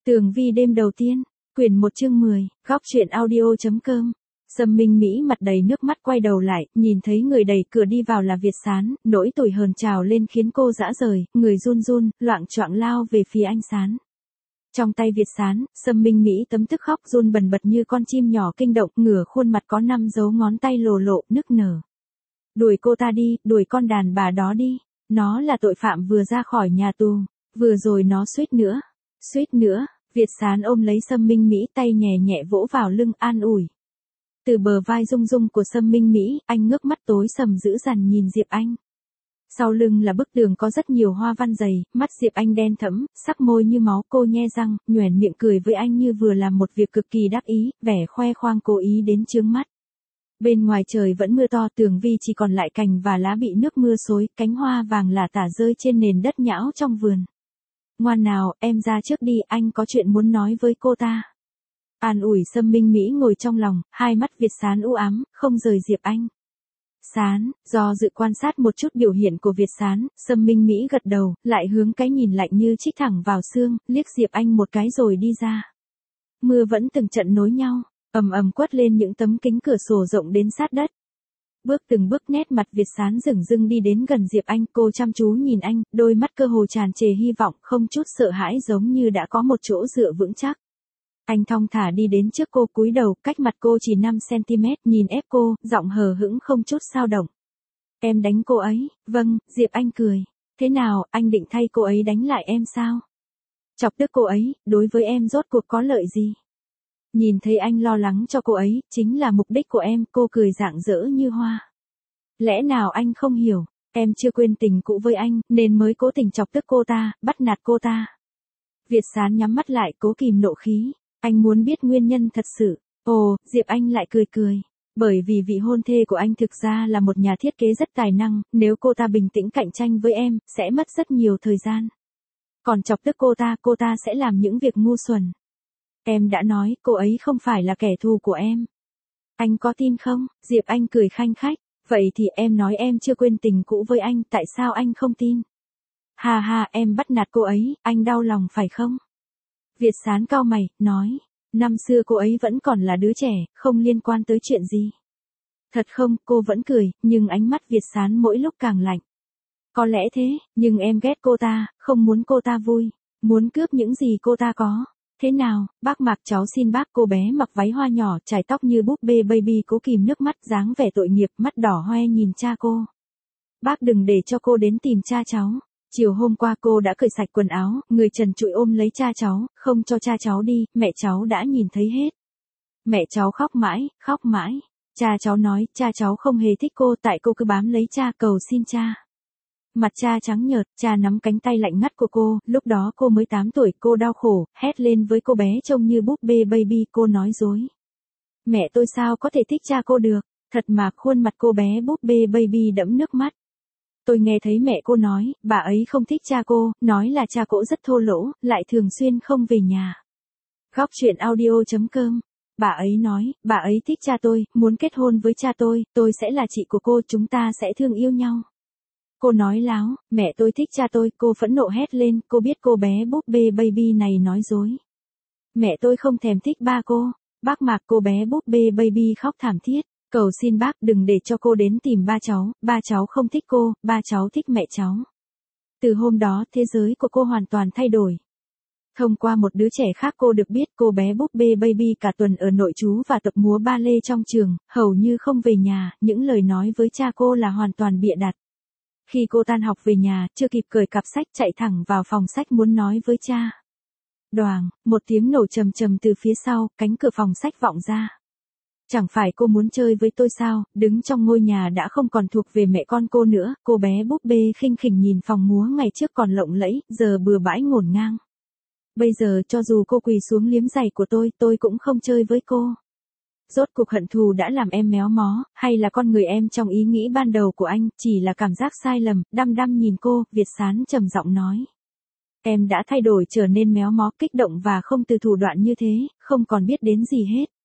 Tường vi đêm đầu tiên, quyển 1 chương 10, góc truyện audio.com. Sâm Minh Mỹ mặt đầy nước mắt quay đầu lại, nhìn thấy người đẩy cửa đi vào là Việt Sán, nỗi tủi hờn trào lên khiến cô dã rời, người run run, loạng choạng lao về phía anh Sán. Trong tay Việt Sán, Sâm Minh Mỹ tấm tức khóc run bần bật như con chim nhỏ kinh động, ngửa khuôn mặt có 5 dấu ngón tay lồ lộ, nức nở. Đuổi cô ta đi, đuổi con đàn bà đó đi. Nó là tội phạm vừa ra khỏi nhà tù. Vừa rồi nó suýt nữa. Việt Sán ôm lấy Sâm Minh Mỹ, tay nhẹ nhẹ vỗ vào lưng an ủi. Từ bờ vai rung rung của Sâm Minh Mỹ, anh ngước mắt tối sầm dữ dằn nhìn Diệp Anh. Sau lưng là bức tường có rất nhiều hoa văn dày, mắt Diệp Anh đen thẫm, sắc môi như máu, cô nhe răng, nhoẻn miệng cười với anh như vừa làm một việc cực kỳ đắc ý, vẻ khoe khoang cố ý đến chướng mắt. Bên ngoài trời vẫn mưa to, tường vi chỉ còn lại cành và lá bị nước mưa xối, cánh hoa vàng lả tả rơi trên nền đất nhão trong vườn. Ngoan nào, em ra trước đi, anh có chuyện muốn nói với cô ta. An ủi Sâm Minh Mỹ ngồi trong lòng, hai mắt Việt Sán u ám, không rời Diệp Anh. Sán, do dự quan sát một chút biểu hiện của Việt Sán, Sâm Minh Mỹ gật đầu, lại hướng cái nhìn lạnh như chích thẳng vào xương, liếc Diệp Anh một cái rồi đi ra. Mưa vẫn từng trận nối nhau, ầm ầm quất lên những tấm kính cửa sổ rộng đến sát đất. Từng bước nét mặt Việt Sán dửng dưng đi đến gần Diệp Anh, cô chăm chú nhìn anh, đôi mắt cơ hồ tràn trề hy vọng, không chút sợ hãi giống như đã có một chỗ dựa vững chắc. Anh thong thả đi đến trước cô, cúi đầu, cách mặt cô chỉ 5 cm, nhìn ép cô, giọng hờ hững không chút xao động. Em đánh cô ấy, vâng, Diệp Anh cười. Thế nào, anh định thay cô ấy đánh lại em sao? Chọc tức cô ấy, đối với em rốt cuộc có lợi gì? Nhìn thấy anh lo lắng cho cô ấy, chính là mục đích của em, cô cười rạng rỡ như hoa. Lẽ nào anh không hiểu, em chưa quên tình cũ với anh, nên mới cố tình chọc tức cô ta, bắt nạt cô ta. Việt Sán nhắm mắt lại, cố kìm nộ khí, anh muốn biết nguyên nhân thật sự. Ồ, Diệp Anh lại cười. Bởi vì vị hôn thê của anh thực ra là một nhà thiết kế rất tài năng, nếu cô ta bình tĩnh cạnh tranh với em, sẽ mất rất nhiều thời gian. Còn chọc tức cô ta sẽ làm những việc ngu xuẩn. Em đã nói, cô ấy không phải là kẻ thù của em. Anh có tin không? Diệp Anh cười khanh khách. Vậy thì em nói em chưa quên tình cũ với anh, tại sao anh không tin? Ha, em bắt nạt cô ấy, anh đau lòng phải không? Việt Sán cau mày, nói. Năm xưa cô ấy vẫn còn là đứa trẻ, không liên quan tới chuyện gì. Thật không, cô vẫn cười, nhưng ánh mắt Việt Sán mỗi lúc càng lạnh. Có lẽ thế, nhưng em ghét cô ta, không muốn cô ta vui, muốn cướp những gì cô ta có. Thế nào, bác Mạc, cháu xin bác. Cô bé mặc váy hoa nhỏ, trải tóc như búp bê baby, cố kìm nước mắt, dáng vẻ tội nghiệp, mắt đỏ hoe nhìn cha cô. Bác đừng để cho cô đến tìm cha cháu. Chiều hôm qua cô đã cởi sạch quần áo, người trần trụi ôm lấy cha cháu, không cho cha cháu đi, mẹ cháu đã nhìn thấy hết. Mẹ cháu khóc mãi. Cha cháu nói, cha cháu không hề thích cô, tại cô cứ bám lấy cha, cầu xin cha. Mặt cha trắng nhợt, cha nắm cánh tay lạnh ngắt của cô, lúc đó cô mới 8 tuổi, cô đau khổ, hét lên với cô bé trông như búp bê baby, cô nói dối. Mẹ tôi sao có thể thích cha cô được, thật mà. Khuôn mặt cô bé búp bê baby đẫm nước mắt. Tôi nghe thấy mẹ cô nói, bà ấy không thích cha cô, nói là cha cô rất thô lỗ, lại thường xuyên không về nhà. Góc truyện audio.com. Bà ấy nói, bà ấy thích cha tôi, muốn kết hôn với cha tôi sẽ là chị của cô, chúng ta sẽ thương yêu nhau. Cô nói láo, mẹ tôi thích cha tôi, cô phẫn nộ hét lên, cô biết cô bé búp bê baby này nói dối. Mẹ tôi không thèm thích ba cô. Bác Mạc, cô bé búp bê baby khóc thảm thiết, cầu xin bác đừng để cho cô đến tìm ba cháu không thích cô, ba cháu thích mẹ cháu. Từ hôm đó, thế giới của cô hoàn toàn thay đổi. Thông qua một đứa trẻ khác cô được biết cô bé búp bê baby cả tuần ở nội trú và tập múa ba lê trong trường, hầu như không về nhà, những lời nói với cha cô là hoàn toàn bịa đặt. Khi cô tan học về nhà, chưa kịp cởi cặp sách, chạy thẳng vào phòng sách muốn nói với cha. Đoàng, một tiếng nổ trầm trầm từ phía sau, cánh cửa phòng sách vọng ra. Chẳng phải cô muốn chơi với tôi sao, đứng trong ngôi nhà đã không còn thuộc về mẹ con cô nữa, cô bé búp bê khinh khỉnh nhìn phòng múa ngày trước còn lộng lẫy, giờ bừa bãi ngổn ngang. Bây giờ cho dù cô quỳ xuống liếm giày của tôi cũng không chơi với cô. Rốt cuộc hận thù đã làm em méo mó, hay là con người em trong ý nghĩ ban đầu của anh, chỉ là cảm giác sai lầm, đăm nhìn cô, Việt Sán trầm giọng nói. Em đã thay đổi trở nên méo mó, kích động và không từ thủ đoạn như thế, không còn biết đến gì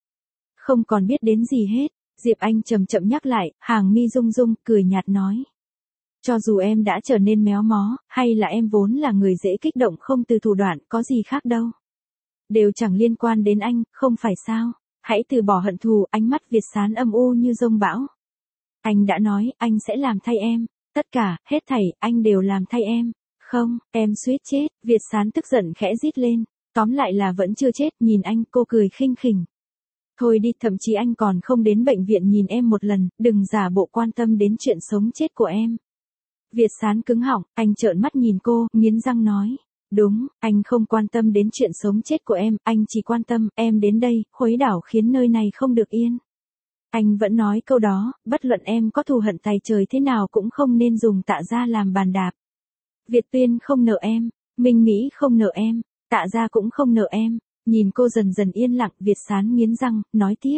hết. Diệp Anh chậm nhắc lại, hàng mi rung rung, cười nhạt nói. Cho dù em đã trở nên méo mó, hay là em vốn là người dễ kích động không từ thủ đoạn, có gì khác đâu. đều chẳng liên quan đến anh, không phải sao? Hãy từ bỏ hận thù, ánh mắt Việt Sán âm u như dông bão. Anh đã nói, anh sẽ làm thay em. Tất cả, hết thảy, anh đều làm thay em. Không, em suýt chết, Việt Sán tức giận khẽ rít lên. Tóm lại là vẫn chưa chết, nhìn anh, cô cười khinh khỉnh. Thôi đi, thậm chí anh còn không đến bệnh viện nhìn em một lần, đừng giả bộ quan tâm đến chuyện sống chết của em. Việt Sán cứng họng, anh trợn mắt nhìn cô, nghiến răng nói. Đúng, anh không quan tâm đến chuyện sống chết của em, anh chỉ quan tâm, em đến đây, khuấy đảo khiến nơi này không được yên. Anh vẫn nói câu đó, bất luận em có thù hận tày trời thế nào cũng không nên dùng Tạ Gia làm bàn đạp. Việt Tuyên không nợ em, Minh Mỹ không nợ em, Tạ Gia cũng không nợ em. Nhìn cô dần dần yên lặng, Việt Sán nghiến răng, nói tiếp.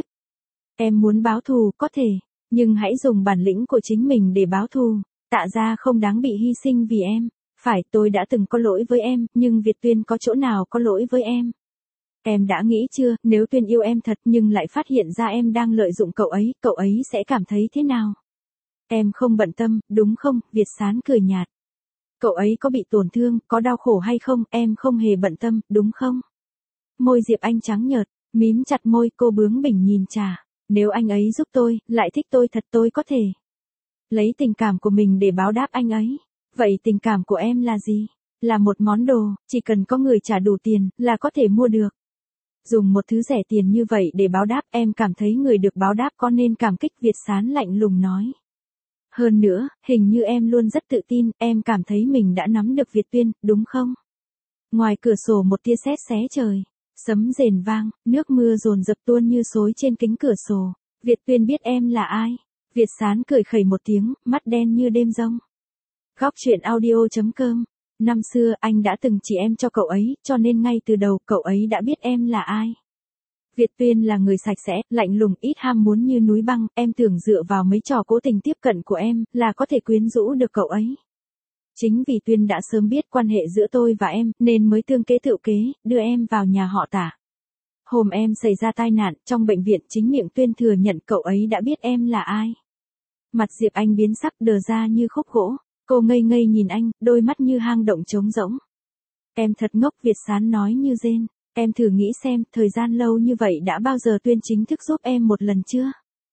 Em muốn báo thù, có thể, nhưng hãy dùng bản lĩnh của chính mình để báo thù. Tạ Gia không đáng bị hy sinh vì em. Phải, tôi đã từng có lỗi với em, nhưng Việt Tuyên có chỗ nào có lỗi với em? Em đã nghĩ chưa, nếu Tuyên yêu em thật nhưng lại phát hiện ra em đang lợi dụng cậu ấy sẽ cảm thấy thế nào? Em không bận tâm, đúng không? Việt Sán cười nhạt. Cậu ấy có bị tổn thương, có đau khổ hay không, em không hề bận tâm, đúng không? Môi Diệp Anh trắng nhợt, mím chặt môi, cô bướng bỉnh nhìn Trà. Nếu anh ấy giúp tôi, lại thích tôi thật, tôi có thể lấy tình cảm của mình để báo đáp anh ấy. Vậy tình cảm của em là gì? Là một món đồ, chỉ cần có người trả đủ tiền, là có thể mua được. Dùng một thứ rẻ tiền như vậy để báo đáp, em cảm thấy người được báo đáp có nên cảm kích, Việt Sán lạnh lùng nói. Hơn nữa, hình như em luôn rất tự tin, em cảm thấy mình đã nắm được Việt Tuyên, đúng không? Ngoài cửa sổ một tia sét xé trời, sấm rền vang, nước mưa dồn dập tuôn như xối trên kính cửa sổ. Việt Tuyên biết em là ai? Việt Sán cười khẩy một tiếng, mắt đen như đêm giông. Góc truyện audio.com. Năm xưa anh đã từng chỉ em cho cậu ấy, cho nên ngay từ đầu cậu ấy đã biết em là ai. Việt Tuyên là người sạch sẽ, lạnh lùng, ít ham muốn như núi băng, em tưởng dựa vào mấy trò cố tình tiếp cận của em, là có thể quyến rũ được cậu ấy. Chính vì Tuyên đã sớm biết quan hệ giữa tôi và em, nên mới tương kế tự kế, đưa em vào nhà họ Tạ. Hôm em xảy ra tai nạn, trong bệnh viện chính miệng Tuyên thừa nhận cậu ấy đã biết em là ai. Mặt Diệp Anh biến sắc đờ ra như khúc gỗ. Cô ngây ngây nhìn anh, đôi mắt như hang động trống rỗng. Em thật ngốc, Việt Sán nói như rên. Em thử nghĩ xem, thời gian lâu như vậy đã bao giờ Tuyên chính thức giúp em một lần chưa?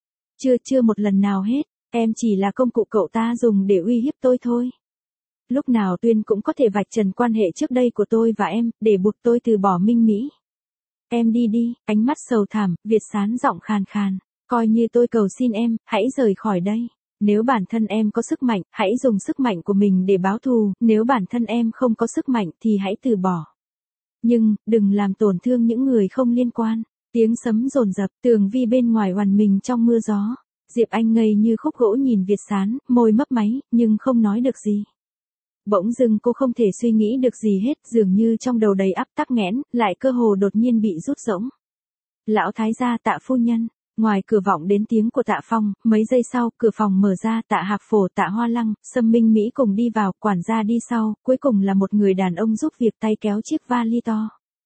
Chưa một lần nào hết, em chỉ là công cụ cậu ta dùng để uy hiếp tôi thôi. Lúc nào Tuyên cũng có thể vạch trần quan hệ trước đây của tôi và em, để buộc tôi từ bỏ Minh Mỹ. Em đi đi, ánh mắt sầu thảm, Việt Sán giọng khàn khàn. Coi như tôi cầu xin em, hãy rời khỏi đây. Nếu bản thân em có sức mạnh, hãy dùng sức mạnh của mình để báo thù, nếu bản thân em không có sức mạnh thì hãy từ bỏ. Nhưng, đừng làm tổn thương những người không liên quan. Tiếng sấm dồn dập, tường vi bên ngoài oằn mình trong mưa gió. Diệp Anh ngây như khúc gỗ nhìn Việt Sán, môi mấp máy, nhưng không nói được gì. Bỗng dưng cô không thể suy nghĩ được gì hết, dường như trong đầu đầy ắp tắc nghẽn, lại cơ hồ đột nhiên bị rút rỗng. Lão thái gia, Tạ phu nhân. Ngoài cửa vọng đến tiếng của Tạ Phong, mấy giây sau, cửa phòng mở ra, Tạ Hạc Phổ, Tạ Hoa Lăng, Sâm Minh Mỹ cùng đi vào, quản gia đi sau, cuối cùng là một người đàn ông giúp việc tay kéo chiếc vali to.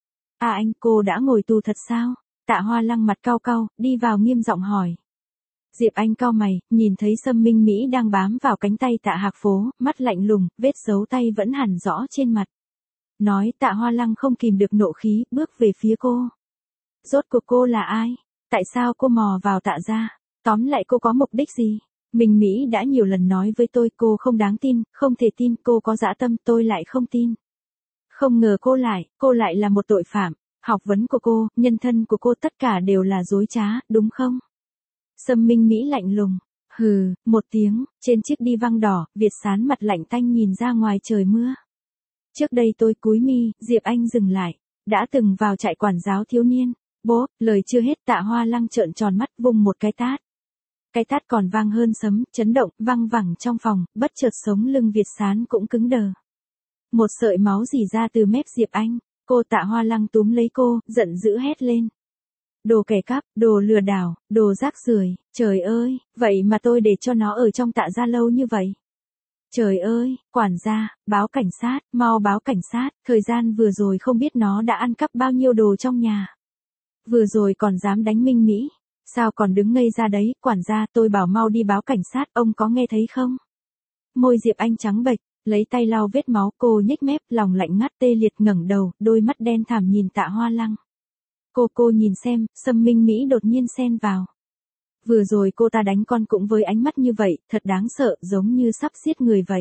À anh, cô đã ngồi tù thật sao? Tạ Hoa Lăng mặt cau cau, đi vào nghiêm giọng hỏi. Diệp Anh cau mày, nhìn thấy Sâm Minh Mỹ đang bám vào cánh tay Tạ Hạc Phổ, mắt lạnh lùng, vết dấu tay vẫn hằn rõ trên mặt. Nói, Tạ Hoa Lăng không kìm được nộ khí, bước về phía cô. Rốt cuộc cô là ai? Tại sao cô mò vào Tạ gia? Tóm lại cô có mục đích gì? Minh Mỹ đã nhiều lần nói với tôi cô không đáng tin, không thể tin, cô có dã tâm, tôi lại không tin. Không ngờ cô lại là một tội phạm. Học vấn của cô, nhân thân của cô tất cả đều là dối trá, đúng không? Sâm Minh Mỹ lạnh lùng. Hừ, một tiếng, trên chiếc đi văng đỏ, Việt Sán mặt lạnh tanh nhìn ra ngoài trời mưa. Trước đây tôi cúi mi, Diệp Anh dừng lại. Đã từng vào trại quản giáo thiếu niên. Bố, lời chưa hết, Tạ Hoa Lăng trợn tròn mắt vung một cái tát. Cái tát còn vang hơn sấm, chấn động, văng vẳng trong phòng, bất chợt sống lưng Việt Sán cũng cứng đờ. Một sợi máu rỉ ra từ mép Diệp Anh, cô Tạ Hoa Lăng túm lấy cô, giận dữ hét lên. Đồ kẻ cắp, đồ lừa đảo, đồ rác rưởi, trời ơi, vậy mà tôi để cho nó ở trong Tạ gia lâu như vậy. Trời ơi, quản gia, báo cảnh sát, mau báo cảnh sát, thời gian vừa rồi không biết nó đã ăn cắp bao nhiêu đồ trong nhà. Vừa rồi còn dám đánh Minh Mỹ, sao còn đứng ngây ra đấy, quản gia, tôi bảo mau đi báo cảnh sát, ông có nghe thấy không? Môi Diệp Anh trắng bệch, lấy tay lau vết máu, cô nhếch mép, lòng lạnh ngắt tê liệt ngẩng đầu, đôi mắt đen thẳm nhìn Tạ Hoa Lăng. Cô nhìn xem, Sâm Minh Mỹ đột nhiên xen vào. Vừa rồi cô ta đánh con cũng với ánh mắt như vậy, thật đáng sợ, giống như sắp giết người vậy.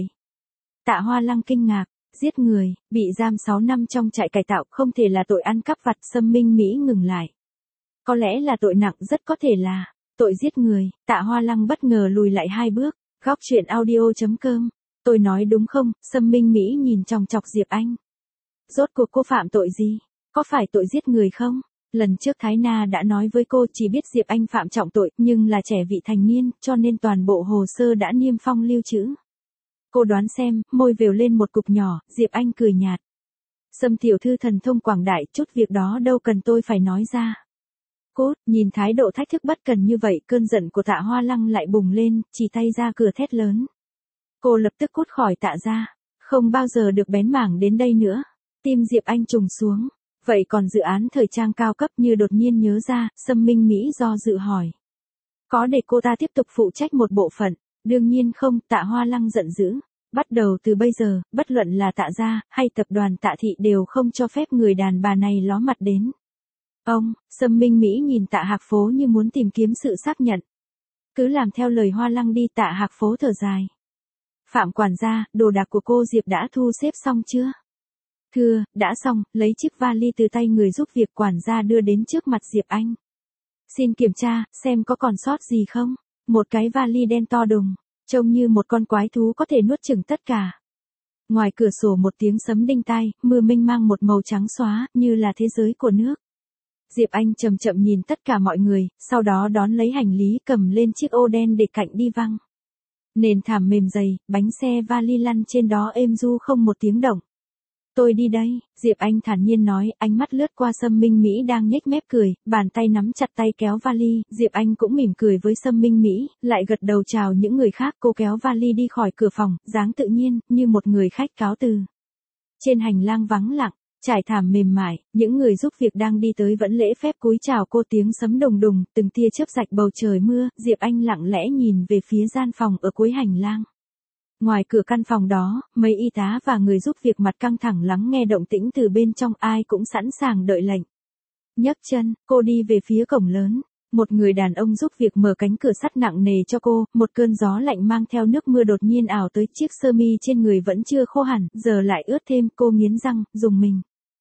Tạ Hoa Lăng kinh ngạc, giết người, bị giam 6 năm trong trại cải tạo không thể là tội ăn cắp vặt. Sâm Minh Mỹ ngừng lại. Có lẽ là tội nặng, rất có thể là tội giết người. Tạ Hoa Lăng bất ngờ lùi lại 2 bước. Góc truyện audio.com. Tôi nói đúng không? Sâm Minh Mỹ nhìn chòng chọc Diệp Anh. Rốt cuộc cô phạm tội gì? Có phải tội giết người không? Lần trước Thái Na đã nói với cô chỉ biết Diệp Anh phạm trọng tội, nhưng là trẻ vị thành niên, cho nên toàn bộ hồ sơ đã niêm phong lưu trữ. Cô đoán xem, môi vều lên một cục nhỏ, Diệp Anh cười nhạt. Sâm tiểu thư thần thông quảng đại, chút việc đó đâu cần tôi phải nói ra. Cốt, nhìn thái độ thách thức bất cần như vậy, cơn giận của Tạ Hoa Lăng lại bùng lên, chỉ tay ra cửa thét lớn. Cô lập tức cút khỏi Tạ gia, không bao giờ được bén mảng đến đây nữa. Tim Diệp Anh trùng xuống. Vậy còn dự án thời trang cao cấp? Như đột nhiên nhớ ra, Sâm Minh Mỹ do dự hỏi. Có để cô ta tiếp tục phụ trách một bộ phận? Đương nhiên không. Tạ Hoa Lăng giận dữ. Bắt đầu từ bây giờ, bất luận là Tạ gia hay tập đoàn Tạ thị đều không cho phép người đàn bà này ló mặt đến. Ông, Sâm Minh Mỹ nhìn Tạ Hạc Phố như muốn tìm kiếm sự xác nhận. Cứ làm theo lời Hoa Lăng đi. Tạ Hạc Phố thở dài. Phạm quản gia, đồ đạc của cô Diệp đã thu xếp xong chưa? Thưa, đã xong. Lấy chiếc vali từ tay người giúp việc quản gia đưa đến trước mặt Diệp Anh. Xin kiểm tra, xem có còn sót gì không? Một cái vali đen to đùng, trông như một con quái thú có thể nuốt chửng tất cả. Ngoài cửa sổ một tiếng sấm đinh tai, mưa mênh mang một màu trắng xóa, như là thế giới của nước. Diệp Anh chậm chậm nhìn tất cả mọi người, sau đó đón lấy hành lý cầm lên chiếc ô đen để cạnh đi văng. Nền thảm mềm dày, bánh xe vali lăn trên đó êm du không một tiếng động. Tôi đi đây, Diệp Anh thản nhiên nói, ánh mắt lướt qua Sâm Minh Mỹ đang nhếch mép cười, bàn tay nắm chặt tay kéo vali, Diệp Anh cũng mỉm cười với Sâm Minh Mỹ, lại gật đầu chào những người khác. Cô kéo vali đi khỏi cửa phòng, dáng tự nhiên, như một người khách cáo từ. Trên hành lang vắng lặng, trải thảm mềm mại, những người giúp việc đang đi tới vẫn lễ phép cúi chào cô. Tiếng sấm đùng đùng, từng tia chớp rạch bầu trời mưa. Diệp Anh lặng lẽ nhìn về phía gian phòng ở cuối hành lang. Ngoài cửa căn phòng đó, mấy y tá và người giúp việc mặt căng thẳng lắng nghe động tĩnh từ bên trong, ai cũng sẵn sàng đợi lệnh. Nhấc chân, cô đi về phía cổng lớn. Một người đàn ông giúp việc mở cánh cửa sắt nặng nề cho cô, một cơn gió lạnh mang theo nước mưa đột nhiên ảo tới. Chiếc sơ mi trên người vẫn chưa khô hẳn, giờ lại ướt thêm. Cô nghiến răng, rùng mình.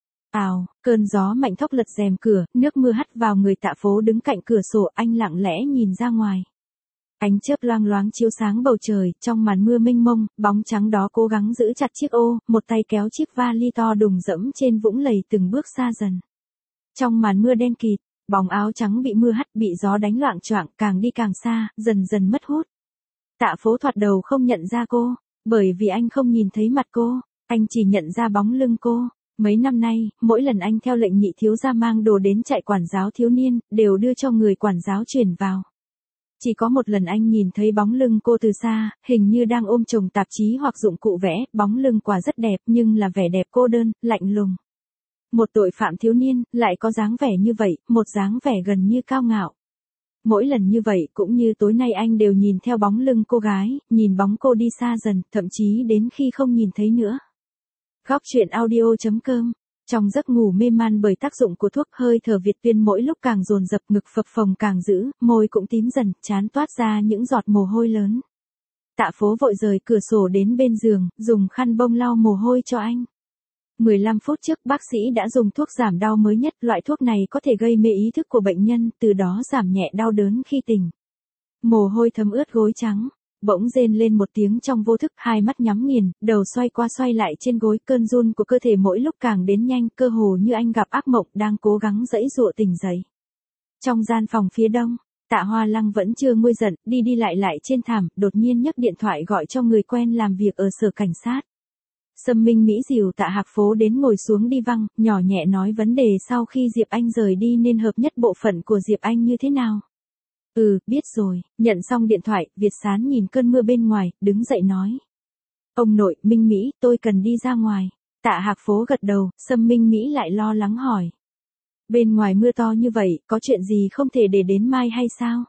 Ào, cơn gió mạnh thốc lật rèm cửa, nước mưa hắt vào người Tạ Phố đứng cạnh cửa sổ. Anh lặng lẽ nhìn ra ngoài. Ánh chớp loang loáng chiếu sáng bầu trời, trong màn mưa mênh mông, bóng trắng đó cố gắng giữ chặt chiếc ô, một tay kéo chiếc vali to đùng dẫm trên vũng lầy, từng bước xa dần. Trong màn mưa đen kịt, bóng áo trắng bị mưa hắt, bị gió đánh loạng choạng, càng đi càng xa, dần dần mất hút. Tạ Phố thoạt đầu không nhận ra cô, bởi vì anh không nhìn thấy mặt cô, anh chỉ nhận ra bóng lưng cô. Mấy năm nay, mỗi lần anh theo lệnh nhị thiếu gia mang đồ đến trại quản giáo thiếu niên, đều đưa cho người quản giáo chuyển vào. Chỉ có một lần anh nhìn thấy bóng lưng cô từ xa, hình như đang ôm chồng tạp chí hoặc dụng cụ vẽ. Bóng lưng quả rất đẹp, nhưng là vẻ đẹp cô đơn, lạnh lùng. Một tội phạm thiếu niên, lại có dáng vẻ như vậy, một dáng vẻ gần như cao ngạo. Mỗi lần như vậy, cũng như tối nay, anh đều nhìn theo bóng lưng cô gái, nhìn bóng cô đi xa dần, thậm chí đến khi không nhìn thấy nữa. Góc truyện audio.com. Trong giấc ngủ mê man bởi tác dụng của thuốc, hơi thở Việt Tuyên mỗi lúc càng dồn dập, ngực phập phồng càng dữ, môi cũng tím dần, trán toát ra những giọt mồ hôi lớn. Tạ Phố vội rời cửa sổ đến bên giường, dùng khăn bông lau mồ hôi cho anh. 15 phút trước bác sĩ đã dùng thuốc giảm đau mới nhất, loại thuốc này có thể gây mê ý thức của bệnh nhân, từ đó giảm nhẹ đau đớn khi tỉnh. Mồ hôi thấm ướt gối trắng. Bỗng rên lên một tiếng trong vô thức, hai mắt nhắm nghiền, đầu xoay qua xoay lại trên gối, cơn run của cơ thể mỗi lúc càng đến nhanh, cơ hồ như anh gặp ác mộng, đang cố gắng giãy giụa tỉnh dậy. Trong gian phòng phía đông, Tạ Hoa Lăng vẫn chưa nguôi giận, đi đi lại lại trên thảm, đột nhiên nhấc điện thoại gọi cho người quen làm việc ở sở cảnh sát. Sâm Minh Mỹ dìu Tạ Hạc Phố đến ngồi xuống đi văng, nhỏ nhẹ nói vấn đề sau khi Diệp Anh rời đi nên hợp nhất bộ phận của Diệp Anh như thế nào. Biết rồi. Nhận xong điện thoại, Việt Sán nhìn cơn mưa bên ngoài, đứng dậy nói. Ông nội, Minh Mỹ, tôi cần đi ra ngoài. Tạ Hạc Phố gật đầu, Sâm Minh Mỹ lại lo lắng hỏi. Bên ngoài mưa to như vậy, có chuyện gì không thể để đến mai hay sao?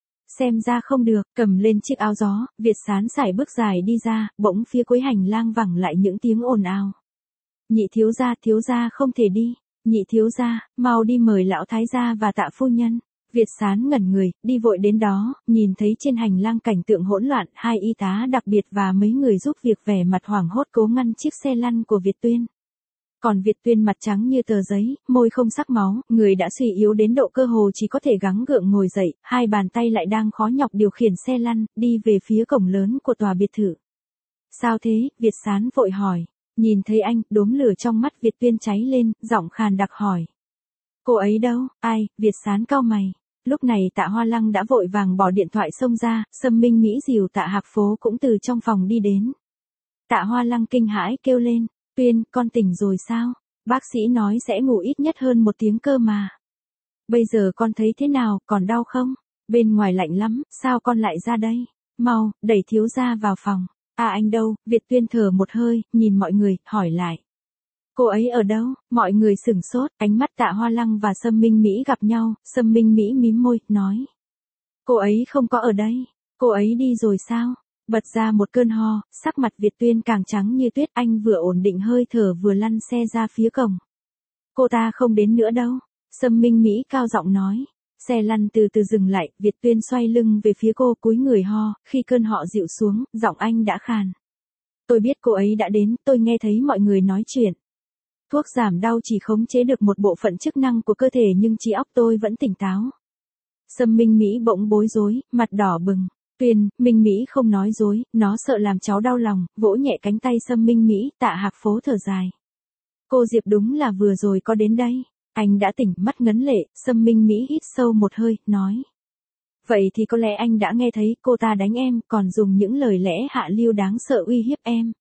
Xem ra không được, cầm lên chiếc áo gió, Việt Sán sải bước dài đi ra, bỗng phía cuối hành lang vẳng lại những tiếng ồn ào. Nhị thiếu gia không thể đi. nhị thiếu gia, mau đi mời lão thái gia và Tạ phu nhân. Việt Sán ngẩn người, đi vội đến đó, nhìn thấy trên hành lang cảnh tượng hỗn loạn, hai y tá đặc biệt và mấy người giúp việc vẻ mặt hoảng hốt cố ngăn chiếc xe lăn của Việt Tuyên. Còn Việt Tuyên mặt trắng như tờ giấy, môi không sắc máu, người đã suy yếu đến độ cơ hồ chỉ có thể gắng gượng ngồi dậy, hai bàn tay lại đang khó nhọc điều khiển xe lăn, đi về phía cổng lớn của tòa biệt thự. Sao thế? Việt Sán vội hỏi. Nhìn thấy anh, đốm lửa trong mắt Việt Tuyên cháy lên, giọng khàn đặc hỏi. Cô ấy đâu? Ai? Việt Sán cau mày. Lúc này Tạ Hoa Lăng đã vội vàng bỏ điện thoại xông ra, Sâm Minh Mỹ dìu Tạ Hạc Phố cũng từ trong phòng đi đến. Tạ Hoa Lăng kinh hãi kêu lên, Tuyên, con tỉnh rồi sao? Bác sĩ nói sẽ ngủ ít nhất hơn 1 tiếng cơ mà. Bây giờ con thấy thế nào, còn đau không? Bên ngoài lạnh lắm, sao con lại ra đây? Mau, đẩy thiếu gia vào phòng. À anh đâu? Việt Tuyên thở một hơi, nhìn mọi người, hỏi lại. Cô ấy ở đâu? Mọi người sửng sốt, ánh mắt Tạ Hoa Lăng và Sâm Minh Mỹ gặp nhau, Sâm Minh Mỹ mím môi, nói. Cô ấy không có ở đây. Cô ấy đi rồi sao? Bật ra một cơn ho, sắc mặt Việt Tuyên càng trắng như tuyết, anh vừa ổn định hơi thở vừa lăn xe ra phía cổng. Cô ta không đến nữa đâu. Sâm Minh Mỹ cao giọng nói. Xe lăn từ từ dừng lại, Việt Tuyên xoay lưng về phía cô cúi người ho, khi cơn họ dịu xuống, giọng anh đã khàn. Tôi biết cô ấy đã đến, tôi nghe thấy mọi người nói chuyện. Thuốc giảm đau chỉ khống chế được một bộ phận chức năng của cơ thể nhưng trí óc tôi vẫn tỉnh táo. Sâm Minh Mỹ bỗng bối rối, mặt đỏ bừng. Tuyên, Minh Mỹ không nói dối, nó sợ làm cháu đau lòng, vỗ nhẹ cánh tay Sâm Minh Mỹ, Tạ Hạc Phố thở dài. Cô Diệp đúng là vừa rồi có đến đây. Anh đã tỉnh, mắt ngấn lệ, Sâm Minh Mỹ hít sâu một hơi, nói. Vậy thì có lẽ anh đã nghe thấy cô ta đánh em, còn dùng những lời lẽ hạ lưu đáng sợ uy hiếp em.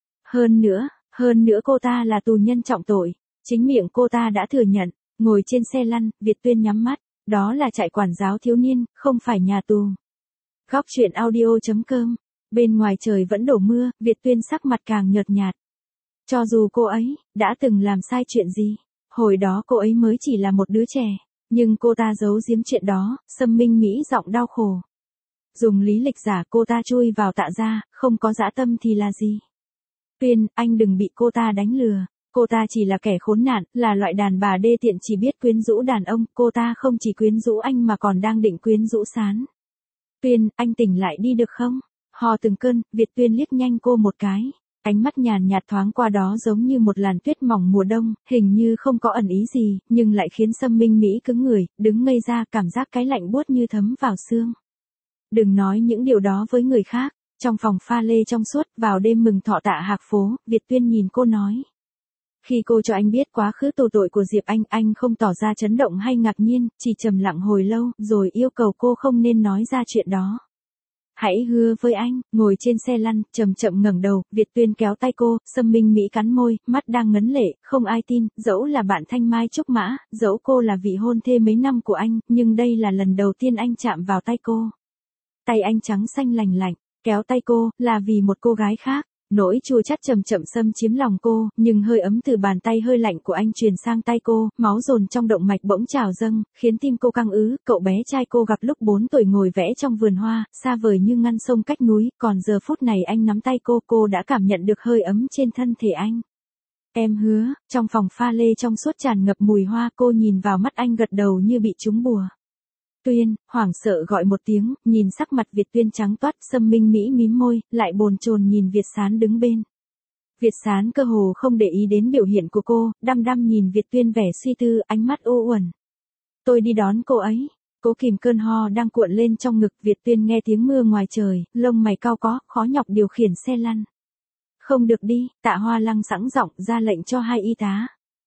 Hơn nữa cô ta là tù nhân trọng tội. Chính miệng cô ta đã thừa nhận, ngồi trên xe lăn, Việt Tuyên nhắm mắt. Đó là trại quản giáo thiếu niên, không phải nhà tù. Góc truyện audio.com. Bên ngoài trời vẫn đổ mưa, Việt Tuyên sắc mặt càng nhợt nhạt. Cho dù cô ấy đã từng làm sai chuyện gì, hồi đó cô ấy mới chỉ là một đứa trẻ, nhưng cô ta giấu giếm chuyện đó, Sâm Minh Mỹ giọng đau khổ. Dùng lý lịch giả cô ta chui vào Tạ gia, không có dã tâm thì là gì? Tuyên, anh đừng bị cô ta đánh lừa. Cô ta chỉ là kẻ khốn nạn, là loại đàn bà đê tiện chỉ biết quyến rũ đàn ông, cô ta không chỉ quyến rũ anh mà còn đang định quyến rũ Sán. Tuyên, anh tỉnh lại đi được không? Ho từng cơn, Việt Tuyên liếc nhanh cô một cái. Ánh mắt nhàn nhạt thoáng qua đó giống như một làn tuyết mỏng mùa đông, hình như không có ẩn ý gì, nhưng lại khiến Sâm Minh Mỹ cứng người, đứng ngây ra, cảm giác cái lạnh buốt như thấm vào xương. Đừng nói những điều đó với người khác. Trong phòng pha lê trong suốt, vào đêm mừng thọ Tạ Hạc Phố, Việt Tuyên nhìn cô nói. Khi cô cho anh biết quá khứ tù tội của Diệp anh không tỏ ra chấn động hay ngạc nhiên, chỉ trầm lặng hồi lâu, rồi yêu cầu cô không nên nói ra chuyện đó. Hãy hứa với anh. Ngồi trên xe lăn, chậm chậm ngẩng đầu, Việt Tuyên kéo tay cô, Sâm Minh Mỹ cắn môi, mắt đang ngấn lệ, không ai tin, dẫu là bạn Thanh Mai Trúc Mã, dẫu cô là vị hôn thê mấy năm của anh, nhưng đây là lần đầu tiên anh chạm vào tay cô. Tay anh trắng xanh lành lạnh, kéo tay cô, là vì một cô gái khác. Nỗi chua chát chậm chậm xâm chiếm lòng cô, nhưng hơi ấm từ bàn tay hơi lạnh của anh truyền sang tay cô, máu dồn trong động mạch bỗng trào dâng, khiến tim cô căng ứ. Cậu bé trai cô gặp lúc 4 tuổi ngồi vẽ trong vườn hoa, xa vời như ngăn sông cách núi, còn giờ phút này anh nắm tay cô đã cảm nhận được hơi ấm trên thân thể anh. Em hứa. Trong phòng pha lê trong suốt tràn ngập mùi hoa, cô nhìn vào mắt anh gật đầu như bị trúng bùa. Tuyên, hoảng sợ gọi một tiếng, nhìn sắc mặt Việt Tuyên trắng toát, Sâm Minh Mỹ mím môi, lại bồn chồn nhìn Việt Sán đứng bên. Việt Sán cơ hồ không để ý đến biểu hiện của cô, đăm đăm nhìn Việt Tuyên vẻ suy tư, ánh mắt u uẩn. Tôi đi đón cô ấy. Cố kìm cơn ho đang cuộn lên trong ngực, Việt Tuyên nghe tiếng mưa ngoài trời, lông mày cau có, khó nhọc điều khiển xe lăn. Không được đi, Tạ Hoa Lăng sẵn giọng ra lệnh cho hai y tá.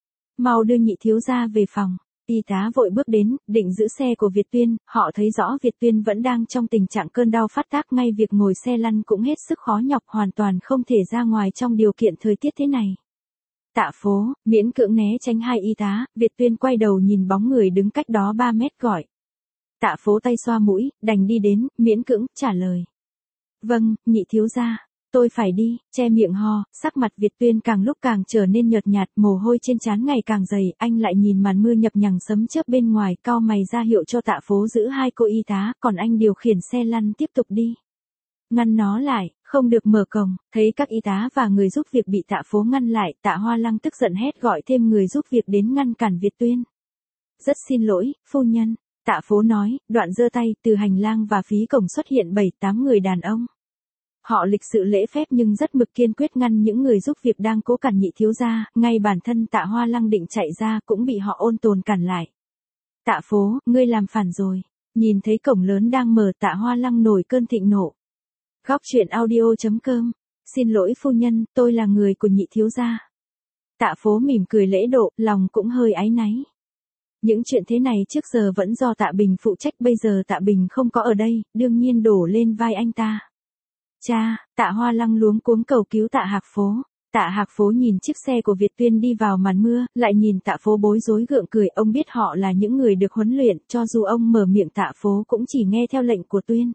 Mau đưa nhị thiếu gia về phòng. Y tá vội bước đến, định giữ xe của Việt Tuyên, họ thấy rõ Việt Tuyên vẫn đang trong tình trạng cơn đau phát tác, ngay việc ngồi xe lăn cũng hết sức khó nhọc, hoàn toàn không thể ra ngoài trong điều kiện thời tiết thế này. Tạ Phố, miễn cưỡng né tránh hai y tá, Việt Tuyên quay đầu nhìn bóng người đứng cách đó 3 mét gọi. Tạ Phố tay xoa mũi, đành đi đến, miễn cưỡng, trả lời. Vâng, nhị thiếu gia. Tôi phải đi, che miệng ho, sắc mặt Việt Tuyên càng lúc càng trở nên nhợt nhạt, mồ hôi trên trán ngày càng dày, anh lại nhìn màn mưa nhập nhằng sấm chớp bên ngoài, cau mày ra hiệu cho Tạ Phố giữ hai cô y tá, còn anh điều khiển xe lăn tiếp tục đi. ngăn nó lại, không được mở cổng. Thấy các y tá và người giúp việc bị Tạ Phố ngăn lại, Tạ Hoa Lăng tức giận hét gọi thêm người giúp việc đến ngăn cản Việt Tuyên. Rất xin lỗi, phu nhân. Tạ Phố nói, đoạn giơ tay, từ hành lang và phí cổng xuất hiện 7-8 người đàn ông. Họ lịch sự lễ phép nhưng rất mực kiên quyết ngăn những người giúp việc đang cố cản Nhị thiếu gia, ngay bản thân Tạ Hoa Lăng định chạy ra cũng bị họ ôn tồn cản lại. Tạ Phố, ngươi làm phản rồi. Nhìn thấy cổng lớn đang mở, Tạ Hoa Lăng nổi cơn thịnh nộ. Góc truyện audio.com. Xin lỗi phu nhân, tôi là người của Nhị thiếu gia. Tạ Phố mỉm cười lễ độ, lòng cũng hơi áy náy. Những chuyện thế này trước giờ vẫn do Tạ Bình phụ trách, bây giờ Tạ Bình không có ở đây, đương nhiên đổ lên vai anh ta. Cha, Tạ Hoa Lăng luống cuống cầu cứu Tạ Hạc Phố. Tạ Hạc Phố nhìn chiếc xe của Việt Tuyên đi vào màn mưa, lại nhìn Tạ Phố bối rối gượng cười, ông biết họ là những người được huấn luyện, cho dù ông mở miệng Tạ Phố cũng chỉ nghe theo lệnh của Tuyên.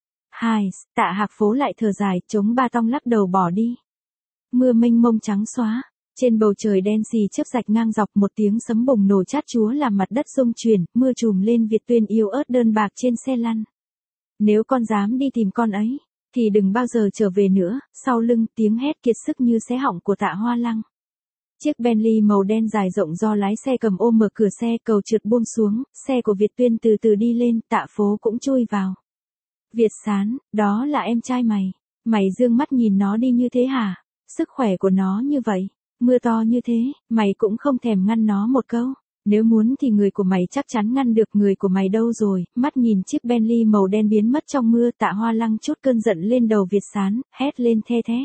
Tạ Hạc Phố lại thở dài, chống ba tong lắc đầu bỏ đi. Mưa mênh mông trắng xóa, trên bầu trời đen xì chớp rạch ngang dọc, một tiếng sấm bùng nổ chát chúa làm mặt đất rung chuyển, mưa trùm lên Việt Tuyên yếu ớt đơn bạc trên xe lăn. Nếu con dám đi tìm con ấy, thì đừng bao giờ trở về nữa. Sau lưng tiếng hét kiệt sức như xé họng của Tạ Hoa Lăng. Chiếc Bentley màu đen dài rộng do lái xe cầm ôm mở cửa xe, cầu trượt buông xuống, xe của Việt Tuyên từ từ đi lên, Tạ Phố cũng chui vào. Việt Sán, đó là em trai mày. Mày dương mắt nhìn nó đi như thế hả? Sức khỏe của nó như vậy, mưa to như thế, mày cũng không thèm ngăn nó một câu. Nếu muốn thì người của mày chắc chắn ngăn được, người của mày đâu rồi? Mắt nhìn chiếc Bentley màu đen biến mất trong mưa, Tạ Hoa Lăng trút cơn giận lên đầu Việt Sán, hét lên the thé.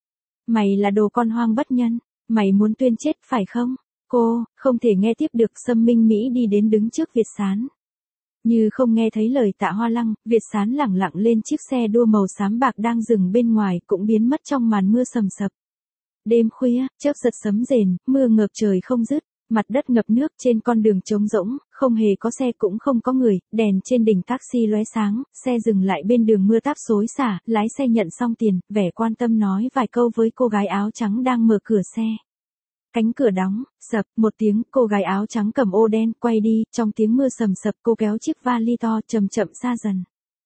Mày là đồ con hoang bất nhân, mày muốn Tuyên chết phải không? Cô, không thể nghe tiếp được. Sâm Minh Mỹ đi đến đứng trước Việt Sán. Như không nghe thấy lời Tạ Hoa Lăng, Việt Sán lẳng lặng lên chiếc xe đua màu xám bạc đang dừng bên ngoài, cũng biến mất trong màn mưa sầm sập. Đêm khuya, chớp giật sấm rền, mưa ngập trời không dứt. Mặt đất ngập nước, trên con đường trống rỗng, không hề có xe cũng không có người, đèn trên đỉnh taxi lóe sáng, xe dừng lại bên đường mưa táp xối xả, lái xe nhận xong tiền, vẻ quan tâm nói vài câu với cô gái áo trắng đang mở cửa xe. Cánh cửa đóng, sập, một tiếng, cô gái áo trắng cầm ô đen, quay đi, trong tiếng mưa sầm sập cô kéo chiếc vali to, chậm chậm xa dần.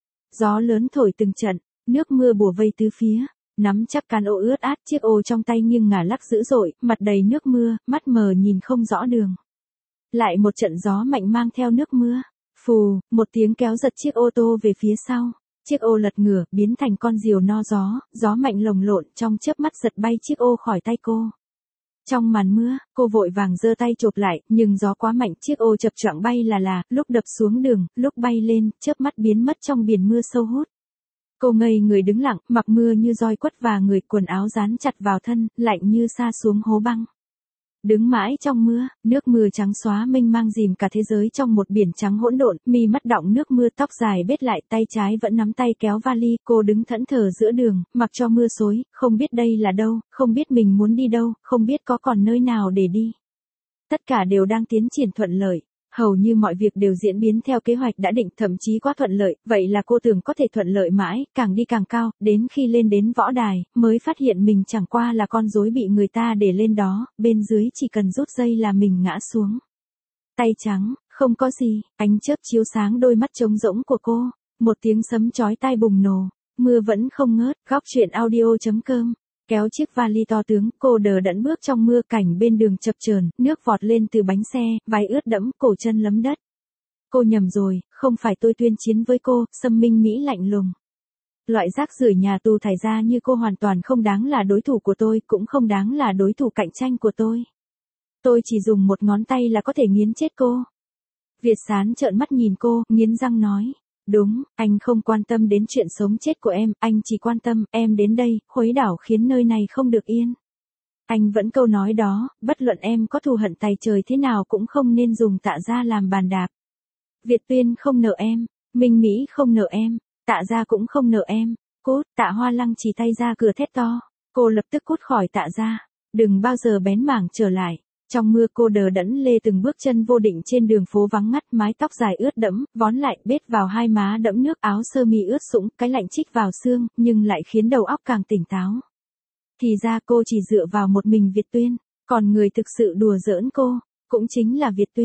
Gió lớn thổi từng trận, nước mưa bủa vây tứ phía. Nắm chắc can ô ướt át, chiếc ô trong tay nghiêng ngả lắc dữ dội, mặt đầy nước mưa, mắt mờ nhìn không rõ đường. Lại một trận gió mạnh mang theo nước mưa. Phù, một tiếng kéo giật chiếc ô tô về phía sau. Chiếc ô lật ngửa, biến thành con diều no gió, gió mạnh lồng lộn, trong chớp mắt giật bay chiếc ô khỏi tay cô. Trong màn mưa, cô vội vàng giơ tay chộp lại, nhưng gió quá mạnh, chiếc ô chập choạng bay là, lúc đập xuống đường, lúc bay lên, chớp mắt biến mất trong biển mưa sâu hút. Cô ngây người đứng lặng, mặc mưa như roi quất và người, quần áo dán chặt vào thân, lạnh như sa xuống hố băng. Đứng mãi trong mưa, nước mưa trắng xóa mênh mang dìm cả thế giới trong một biển trắng hỗn độn, mi mắt đọng nước mưa, tóc dài bết lại, tay trái vẫn nắm tay kéo vali, cô đứng thẫn thờ giữa đường, mặc cho mưa xối, không biết đây là đâu, không biết mình muốn đi đâu, không biết có còn nơi nào để đi. Tất cả đều đang tiến triển thuận lợi. Hầu như mọi việc đều diễn biến theo kế hoạch đã định, thậm chí quá thuận lợi, vậy là cô tưởng có thể thuận lợi mãi, càng đi càng cao, đến khi lên đến võ đài, mới phát hiện mình chẳng qua là con rối bị người ta để lên đó, bên dưới chỉ cần rút dây là mình ngã xuống. Tay trắng, không có gì, ánh chớp chiếu sáng đôi mắt trống rỗng của cô, một tiếng sấm chói tai bùng nổ, mưa vẫn không ngớt. Góc truyện audio.com. Kéo chiếc vali to tướng, cô đờ đẫn bước trong mưa, cảnh bên đường chập chờn, nước vọt lên từ bánh xe, váy ướt đẫm, cổ chân lấm đất. Cô nhầm rồi, không phải tôi tuyên chiến với cô. Sâm Minh Mỹ lạnh lùng. Loại rác rưởi nhà tù thải ra như cô hoàn toàn không đáng là đối thủ của tôi, cũng không đáng là đối thủ cạnh tranh của tôi. Tôi chỉ dùng một ngón tay là có thể nghiến chết cô. Việt Sán trợn mắt nhìn cô, nghiến răng nói. Đúng, anh không quan tâm đến chuyện sống chết của em, anh chỉ quan tâm, em đến đây, khuấy đảo khiến nơi này không được yên. Anh vẫn câu nói đó, bất luận em có thù hận tày trời thế nào cũng không nên dùng Tạ gia làm bàn đạp. Việt Tuyên không nợ em, Minh Mỹ không nợ em, Tạ gia cũng không nợ em. Cút. Tạ Hoa Lăng chỉ tay ra cửa thét to. Cô lập tức cút khỏi Tạ gia, đừng bao giờ bén mảng trở lại. Trong mưa cô đờ đẫn lê từng bước chân vô định trên đường phố vắng ngắt, mái tóc dài ướt đẫm, vón lại, bết vào hai má đẫm nước, áo sơ mi ướt sũng, cái lạnh chích vào xương, nhưng lại khiến đầu óc càng tỉnh táo. Thì ra cô chỉ dựa vào một mình Việt Tuyên, còn người thực sự đùa giỡn cô, cũng chính là Việt Tuyên.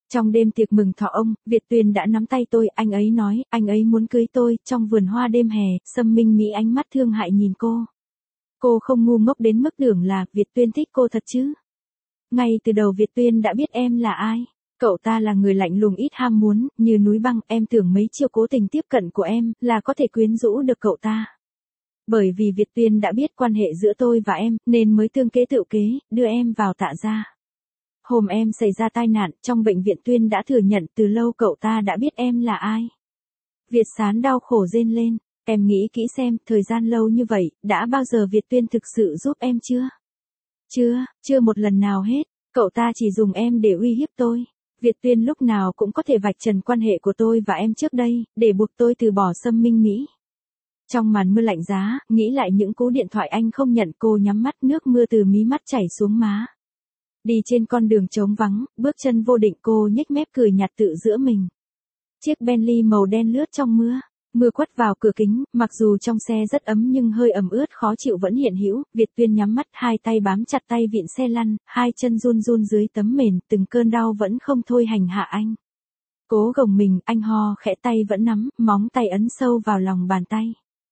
Trong đêm tiệc mừng thọ ông, Việt Tuyên đã nắm tay tôi, anh ấy nói, anh ấy muốn cưới tôi, trong vườn hoa đêm hè, Sâm Minh Mỹ ánh mắt thương hại nhìn cô. Cô không ngu ngốc đến mức tưởng là, Việt Tuyên thích cô thật chứ. Ngay từ đầu Việt Tuyên đã biết em là ai. Cậu ta là người lạnh lùng ít ham muốn, như núi băng, em tưởng mấy chiêu cố tình tiếp cận của em, là có thể quyến rũ được cậu ta. Bởi vì Việt Tuyên đã biết quan hệ giữa tôi và em, nên mới tương kế tự kế, đưa em vào Tạ gia. Hôm em xảy ra tai nạn, trong bệnh viện Tuyên đã thừa nhận từ lâu cậu ta đã biết em là ai. Việt Sán đau khổ rên lên, em nghĩ kỹ xem, thời gian lâu như vậy, đã bao giờ Việt Tuyên thực sự giúp em chưa? Chưa một lần nào hết, cậu ta chỉ dùng em để uy hiếp tôi. Việt Tuyên lúc nào cũng có thể vạch trần quan hệ của tôi và em trước đây, để buộc tôi từ bỏ Sâm Minh Mỹ. Trong màn mưa lạnh giá, nghĩ lại những cú điện thoại anh không nhận, cô nhắm mắt, nước mưa từ mí mắt chảy xuống má. Đi trên con đường trống vắng, bước chân vô định, cô nhếch mép cười nhạt tự giữa mình. Chiếc Bentley màu đen lướt trong mưa. Mưa quất vào cửa kính, mặc dù trong xe rất ấm nhưng hơi ẩm ướt khó chịu vẫn hiện hữu. Việt Tuyên nhắm mắt, hai tay bám chặt tay vịn xe lăn, hai chân run run dưới tấm mền, từng cơn đau vẫn không thôi hành hạ anh. Cố gồng mình, anh ho khẽ, tay vẫn nắm, móng tay ấn sâu vào lòng bàn tay.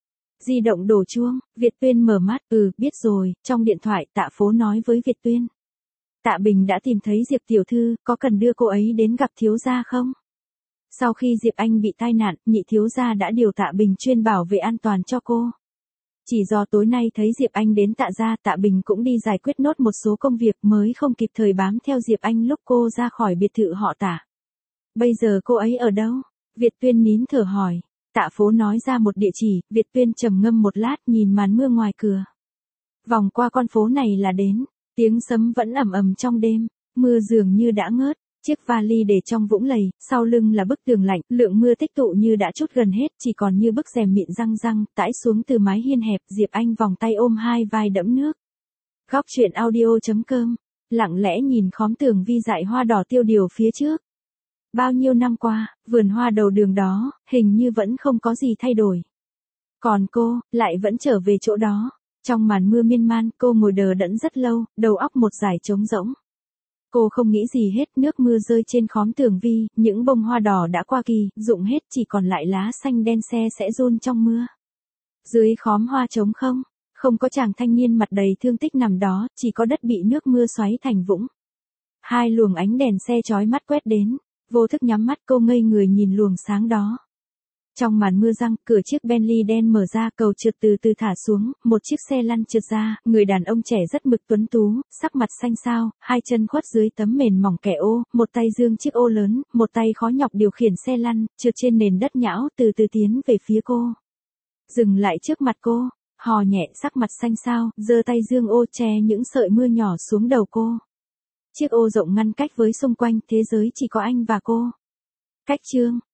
Di động đổ chuông, Việt Tuyên mở mắt, biết rồi. Trong điện thoại, Tạ Phố nói với Việt Tuyên. Tạ Bình đã tìm thấy Diệp tiểu thư, có cần đưa cô ấy đến gặp thiếu gia không? Sau khi Diệp Anh bị tai nạn, nhị thiếu gia đã điều Tạ Bình chuyên bảo vệ an toàn cho cô. Chỉ do tối nay thấy Diệp Anh đến Tạ gia, Tạ Bình cũng đi giải quyết nốt một số công việc mới không kịp thời bám theo Diệp Anh lúc cô ra khỏi biệt thự họ Tạ. Bây giờ cô ấy ở đâu? Việt Tuyên nín thở hỏi. Tạ Phố nói ra một địa chỉ, Việt Tuyên trầm ngâm một lát nhìn màn mưa ngoài cửa. Vòng qua con phố này là đến, tiếng sấm vẫn ầm ầm trong đêm, mưa dường như đã ngớt. Chiếc vali để trong vũng lầy, sau lưng là bức tường lạnh, lượng mưa tích tụ như đã trút gần hết, chỉ còn như bức rèm mịn răng răng, tãi xuống từ mái hiên hẹp, Diệp Anh vòng tay ôm hai vai đẫm nước. Góc truyện audio.com, lặng lẽ nhìn khóm tường vi dại hoa đỏ tiêu điều phía trước. Bao nhiêu năm qua, vườn hoa đầu đường đó, hình như vẫn không có gì thay đổi. Còn cô, lại vẫn trở về chỗ đó. Trong màn mưa miên man, cô ngồi đờ đẫn rất lâu, đầu óc một dải trống rỗng. Cô không nghĩ gì hết, nước mưa rơi trên khóm tường vi, những bông hoa đỏ đã qua kỳ, rụng hết, chỉ còn lại lá xanh đen se sẽ run trong mưa. Dưới khóm hoa trống không có chàng thanh niên mặt đầy thương tích nằm đó, chỉ có đất bị nước mưa xoáy thành vũng. Hai luồng ánh đèn xe chói mắt quét đến, vô thức nhắm mắt, cô ngây người nhìn luồng sáng đó. Trong màn mưa răng, cửa chiếc Bentley đen mở ra, cầu trượt từ từ thả xuống, một chiếc xe lăn trượt ra, người đàn ông trẻ rất mực tuấn tú, sắc mặt xanh xao, hai chân khuất dưới tấm mền mỏng kẻ ô, một tay giương chiếc ô lớn, một tay khó nhọc điều khiển xe lăn, trượt trên nền đất nhão, từ từ tiến về phía cô. Dừng lại trước mặt cô, hò nhẹ, sắc mặt xanh xao, giơ tay giương ô che những sợi mưa nhỏ xuống đầu cô. Chiếc ô rộng ngăn cách với xung quanh, thế giới chỉ có anh và cô. Cách chương